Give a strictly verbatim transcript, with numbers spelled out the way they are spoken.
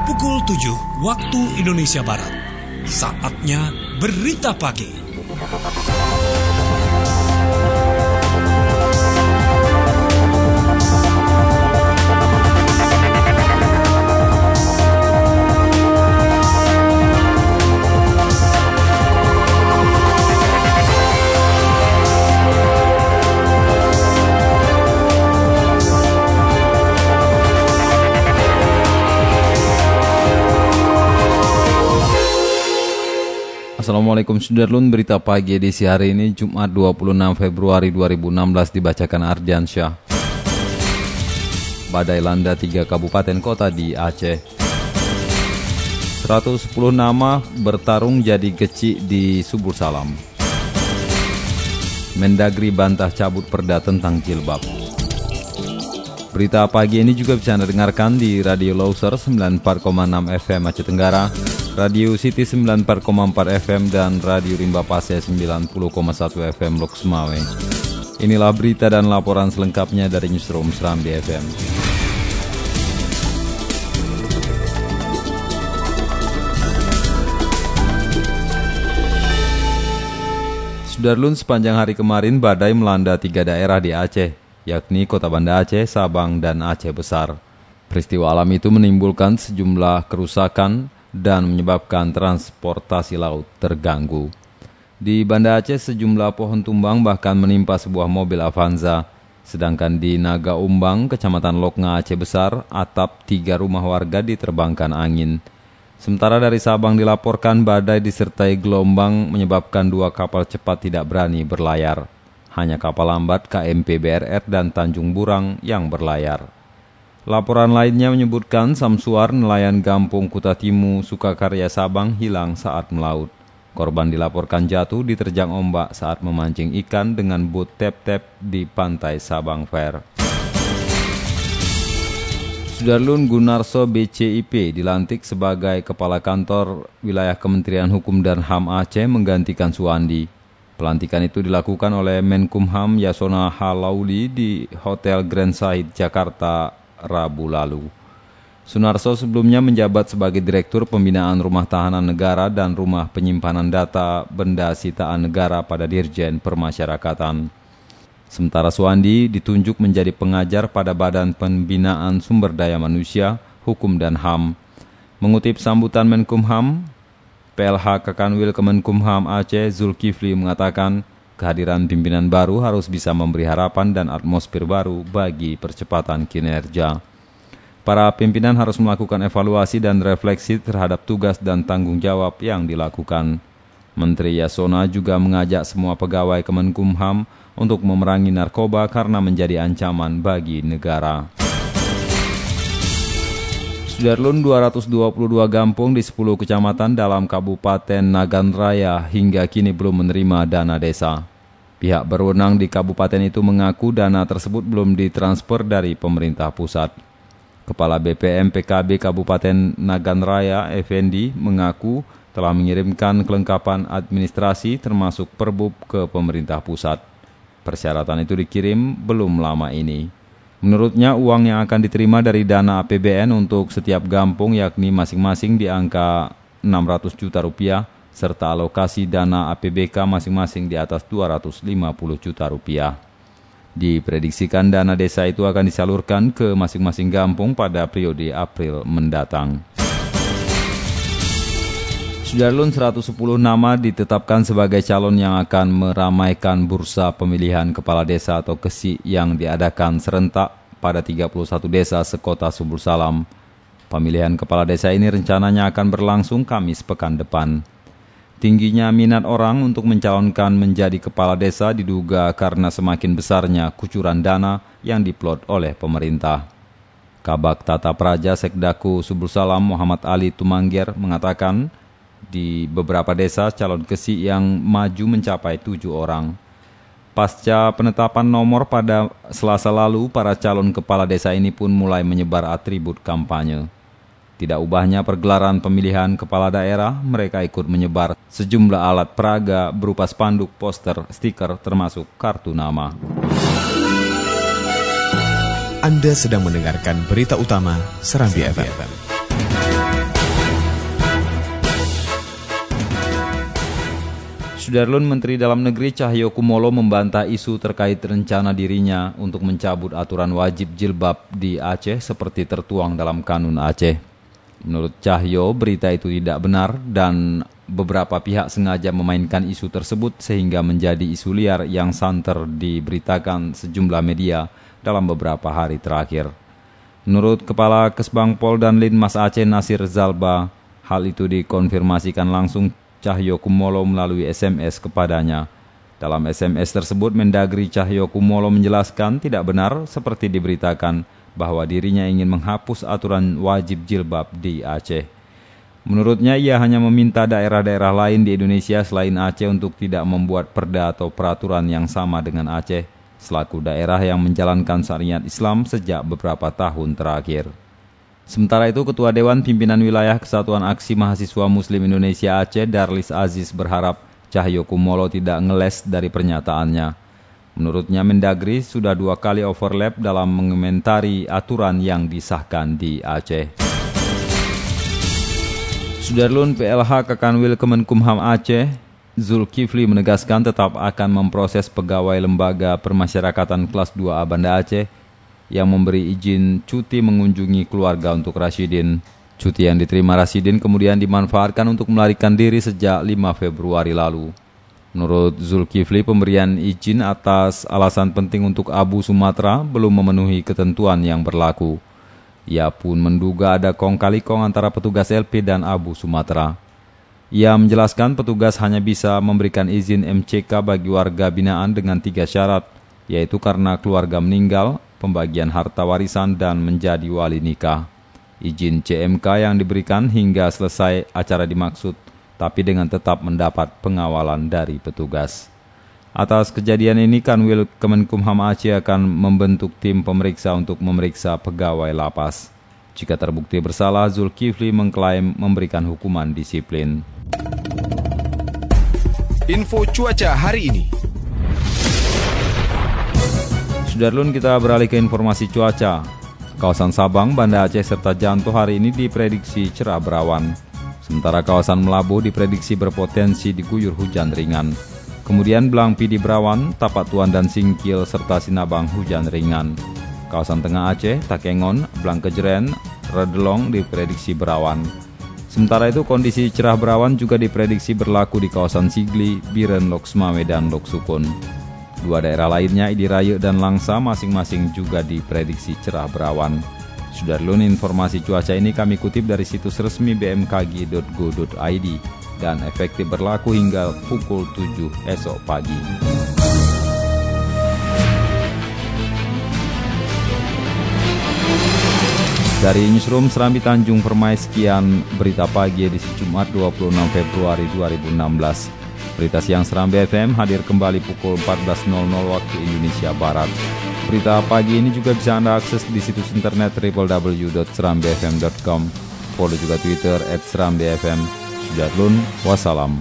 pukul tujuh waktu Indonesia Barat. Saatnya Berita Pagi. Assalamualaikum Sudarlun, berita pagi edisi hari ini Jumat dua puluh enam Februari dua ribu enam belas dibacakan Ardiansyah. Badai landa tiga kabupaten kota di Aceh. seratus sepuluh nama bertarung jadi geci di Subur Salam. Mendagri bantah cabut perda tentang jilbab. Berita pagi ini juga bisa Anda dengarkan di Radio Loser sembilan puluh empat koma enam F M Aceh Tenggara, Radio City sembilan puluh empat koma empat F M, dan Radio Rimba Pase sembilan puluh koma satu F M Lok Sumawe. Inilah berita dan laporan selengkapnya dari Newsroom Serambi F M. Sudarlun, sepanjang hari kemarin badai melanda tiga daerah di Aceh, yakni Kota Banda Aceh, Sabang, dan Aceh Besar. Peristiwa alam itu menimbulkan sejumlah kerusakan dan menyebabkan transportasi laut terganggu. Di Banda Aceh sejumlah pohon tumbang bahkan menimpa sebuah mobil Avanza. Sedangkan di Naga Umbang, Kecamatan Loknga Aceh Besar, atap tiga rumah warga diterbangkan angin. Sementara dari Sabang dilaporkan badai disertai gelombang menyebabkan dua kapal cepat tidak berani berlayar. Hanya kapal lambat K M P B R R dan Tanjung Burang yang berlayar. Laporan lainnya menyebutkan Samsuar, nelayan Gampung Kutatimu, Sukakarya, Sabang, hilang saat melaut. Korban dilaporkan jatuh diterjang ombak saat memancing ikan dengan bot tep-tep di pantai Sabang Fair. Sudarlun, Gunarso B C I P dilantik sebagai Kepala Kantor Wilayah Kementerian Hukum dan H A M Aceh menggantikan Suwandi. Pelantikan itu dilakukan oleh Menkumham Yasona Halauli di Hotel Grand Sahid, Jakarta, Rabu lalu. Sunarso sebelumnya menjabat sebagai Direktur Pembinaan Rumah Tahanan Negara dan Rumah Penyimpanan Data Benda Sitaan Negara pada Dirjen Permasyarakatan. Sementara Suwandi ditunjuk menjadi pengajar pada Badan Pembinaan Sumber Daya Manusia, Hukum dan H A M. Mengutip sambutan Menkumham, P L H Kakanwil Kemenkumham Aceh Zulkifli mengatakan kehadiran pimpinan baru harus bisa memberi harapan dan atmosfer baru bagi percepatan kinerja. Para pimpinan harus melakukan evaluasi dan refleksi terhadap tugas dan tanggung jawab yang dilakukan. Menteri Yasona juga mengajak semua pegawai Kemenkumham untuk memerangi narkoba karena menjadi ancaman bagi negara. Sudarlun, dua ratus dua puluh dua gampung di sepuluh kecamatan dalam Kabupaten Nagan Raya hingga kini belum menerima dana desa. Pihak berwenang di kabupaten itu mengaku dana tersebut belum ditransfer dari pemerintah pusat. Kepala B P M P K B Kabupaten Nagan Raya, Effendi, mengaku telah mengirimkan kelengkapan administrasi termasuk perbub ke pemerintah pusat. Persyaratan itu dikirim belum lama ini. Menurutnya uang yang akan diterima dari dana A P B N untuk setiap gampung yakni masing-masing di angka enam ratus juta rupiah serta alokasi dana A P B K masing-masing di atas dua ratus lima puluh juta rupiah. Diprediksikan dana desa itu akan disalurkan ke masing-masing gampung pada periode April mendatang. Sudarlun, seratus sepuluh nama ditetapkan sebagai calon yang akan meramaikan bursa pemilihan kepala desa atau K E S I yang diadakan serentak pada tiga puluh satu desa sekota Subur Salam. Pemilihan kepala desa ini rencananya akan berlangsung Kamis pekan depan. Tingginya minat orang untuk mencalonkan menjadi kepala desa diduga karena semakin besarnya kucuran dana yang diplot oleh pemerintah. Kabak Tata Praja Sekdaku Subur Salam Muhammad Ali Tumangger mengatakan di beberapa desa calon K E S I yang maju mencapai tujuh orang. Pasca penetapan nomor pada Selasa lalu, para calon kepala desa ini pun mulai menyebar atribut kampanye. Tidak ubahnya pergelaran pemilihan kepala daerah, mereka ikut menyebar sejumlah alat peraga berupa spanduk, poster, stiker, termasuk kartu nama. Anda sedang mendengarkan berita utama Serambi F M. Sudarlun, Menteri Dalam Negeri Cahyokumolo membantah isu terkait rencana dirinya untuk mencabut aturan wajib jilbab di Aceh seperti tertuang dalam Kanun Aceh. Menurut Cahyo, berita itu tidak benar dan beberapa pihak sengaja memainkan isu tersebut sehingga menjadi isu liar yang santer diberitakan sejumlah media dalam beberapa hari terakhir. Menurut Kepala Kesbangpol dan Linmas Aceh Nasir Zalba, hal itu dikonfirmasikan langsung Cahyokumolo melalui S M S kepadanya. Dalam S M S tersebut, Mendagri Cahyokumolo menjelaskan tidak benar seperti diberitakan bahwa dirinya ingin menghapus aturan wajib jilbab di Aceh. Menurutnya, ia hanya meminta daerah-daerah lain di Indonesia selain Aceh untuk tidak membuat perda atau peraturan yang sama dengan Aceh, selaku daerah yang menjalankan syariat Islam sejak beberapa tahun terakhir. Sementara itu, Ketua Dewan Pimpinan Wilayah Kesatuan Aksi Mahasiswa Muslim Indonesia Aceh, Darlis Aziz, berharap Cahyokumolo tidak ngeles dari pernyataannya. Menurutnya, Mendagri sudah dua kali overlap dalam mengomentari aturan yang disahkan di Aceh. Sudarlun, P L H Kakanwil Kemenkumham Aceh, Zulkifli menegaskan tetap akan memproses pegawai lembaga permasyarakatan kelas dua A Banda Aceh yang memberi izin cuti mengunjungi keluarga untuk Rasyidin. Cuti yang diterima Rasyidin kemudian dimanfaatkan untuk melarikan diri sejak lima Februari lalu. Menurut Zulkifli, pemberian izin atas alasan penting untuk Abu Sumatera belum memenuhi ketentuan yang berlaku. Ia pun menduga ada kong kali kong antara petugas L P dan Abu Sumatera. Ia menjelaskan petugas hanya bisa memberikan izin M C K bagi warga binaan dengan tiga syarat, yaitu karena keluarga meninggal, pembagian harta warisan, dan menjadi wali nikah. Izin C M K yang diberikan hingga selesai acara dimaksud, tapi dengan tetap mendapat pengawalan dari petugas. Atas kejadian ini, Kanwil Kemenkumham Aceh akan membentuk tim pemeriksa untuk memeriksa pegawai lapas. Jika terbukti bersalah, Zulkifli mengklaim memberikan hukuman disiplin. Info cuaca hari ini. Sudarlun, kita beralih ke informasi cuaca. Kawasan Sabang, Banda Aceh, serta Janto hari ini diprediksi cerah berawan. Sementara kawasan Melabu diprediksi berpotensi diguyur hujan ringan. Kemudian Blangpi di berawan, Tapak Tuan dan Singkil, serta Sinabang hujan ringan. Kawasan Tengah Aceh, Takengon, Blangkejeren, Redelong diprediksi berawan. Sementara itu, kondisi cerah berawan juga diprediksi berlaku di kawasan Sigli, Biren, Loksmawe, dan Loksukun. Dua daerah lainnya, Idiraya dan Langsa, masing-masing juga diprediksi cerah berawan. Sudarlun, informasi cuaca ini kami kutip dari situs resmi b m k g dot go dot i d dan efektif berlaku hingga pukul tujuh esok pagi. Dari Newsroom Serambi Tanjung Permai, sekian berita pagi edisi Jumat dua puluh enam Februari dua ribu enam belas. Berita siang Serambi F M hadir kembali pukul empat belas waktu Indonesia Barat. Berita pagi ini juga bisa Anda akses di situs internet w w w dot serambi f m dot com. Follow juga Twitter at serambi f m. Sudarlun, wassalam.